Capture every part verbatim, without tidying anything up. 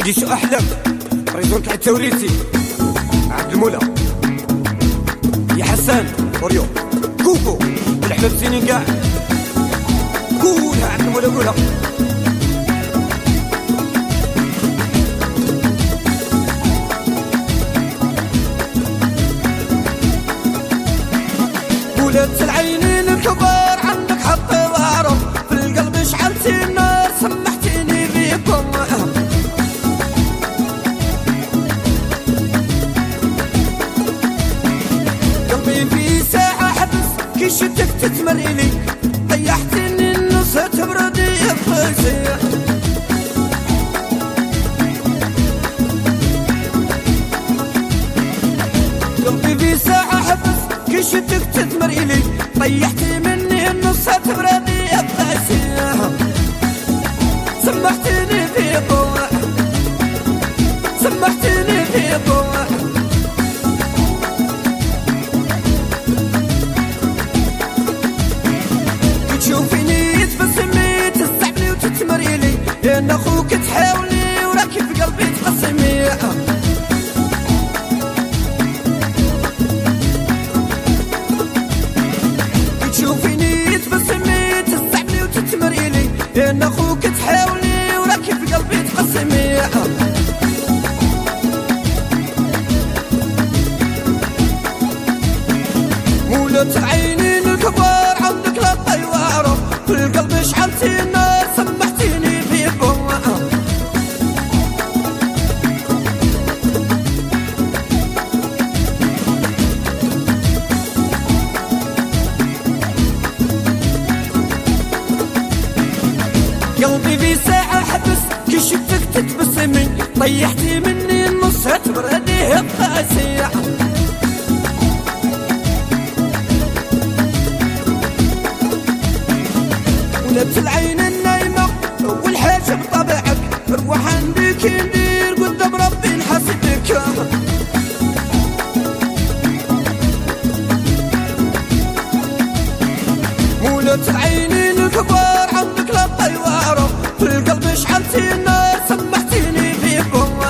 جيش أحلام ريزون تاع التوريسي عبد المولى يا حسان وريو كوكو الأحباب سنين كاع قولها عبد المولى قولها ولات العينين الكبار عندك حط وعرف في القلب شعلتي النار سمحتيني بيكم قلبي في ساعة حبس كي شدك تتمريلي طيحتني النص تبردي بخيسي قلبي في ساعة حبس كي شدك تتمريلي طيحتي مني النص تبردي بخيسي سمحتني في قوة سمحتني في قوة تشوفيني تبسمي تستعملي وتتمريلي لأن أخوك تحاولي وراكي في قلبي تقسمي تشوفيني تبسمي تستعملي وتتمريلي لأن أخوك تحاولي وراكي في قلبي تقسمي مولات العينين الكبار عندك لا طيوارة في القلب شعلتي النار سمحتيني في قوة قلبي في ساعة حبس كي شفتك تتبسمي طيحتي مني النص تبرديه بقاسية ولات العين النايمة أول حاجة بطبعك روح عندك ندير قدام ربي نحاسبك مولات العينين الكبار عندك لا طيوارة في القلب شعلتي النار سمحتيني في قوة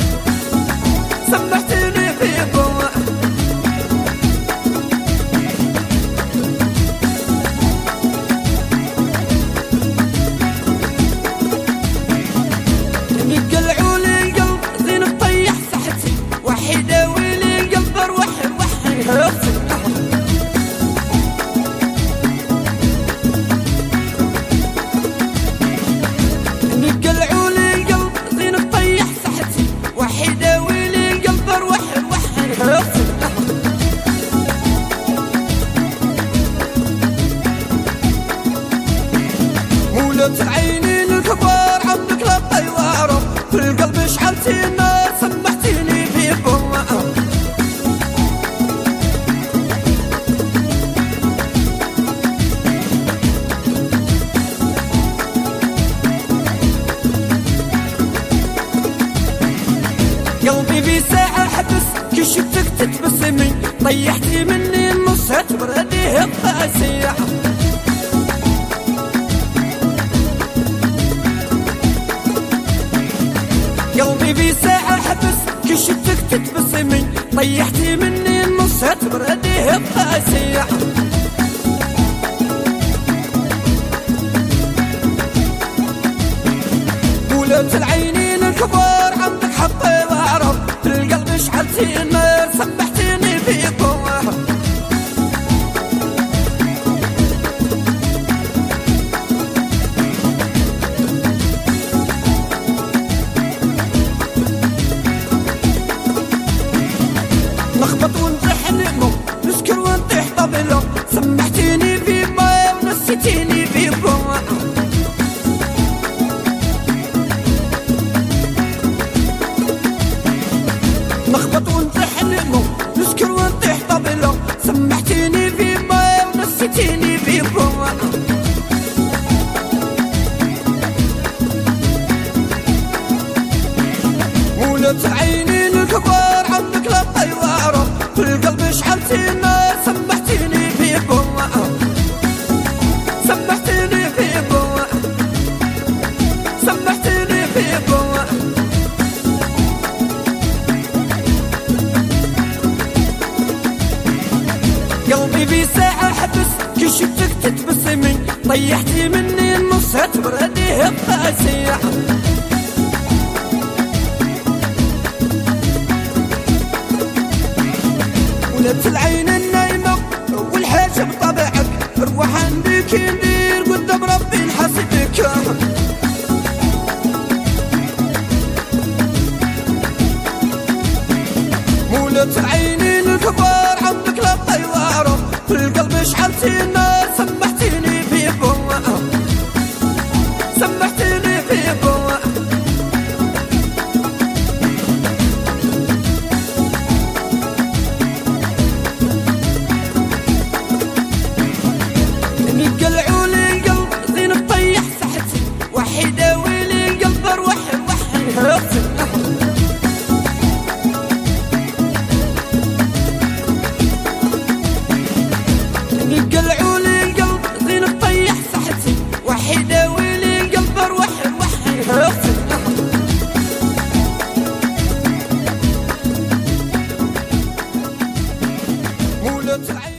سمحتيني في قوة قلعوا لي القلب زين طيح صحتي وحيدة ويلي القلب روح وحي هرسي قلعوا لي القلب زين طيح صحتي وحيدة ويلي القلب روح وحي هرسي مولات العينين الكبار عندك لا طيوارة في القلب شعلتي النار سمحتيني في قوة قلبي في ساعة حبس كي شفتك تتبسمي طيحتي مني النص تبرديه بقاسية قلبي في ساعة حبس كي شفتك تتبسمي طيحتي مني النص تبرديه بقاسية ولات العينين الكبار عندك حطي وعرف في القلب شعلتي النار سمحتيني في قوة نخبط ونطيح نقمو نسكر ونطيح طبلة سمحتيني في باي ونسيتيني في قوة نخبط ونطيح نقمو نسكر ونطيح طبلة سمحتيني في باي ونسيتيني في قوة مولات العينين الكبار عندك لا طيوارة في القلب شعلتي النار سمحتيني في قوة سمحتيني في قوة سمحتيني في قوة لي ساعة حبس كي شفتك تتبسمي طيحتي مني النص هتبرديه بقاسية ولات العين النايمة والحاجة بطبعك روح عندك ندير قدام ربي نحاسبك مولات العينين الكبار عندك لا طيوارة في القلب شحنتي النار سمحتيني فيكم سمحتيني فيكم نقلعوا لي القلب زين الطيح سحتي وحيدة ويلي القلب روح وحي هرسي قلعوا لي القلب زين الطيح سحتي وحيدة ويلي القلب روح وحي هرسي مولات العين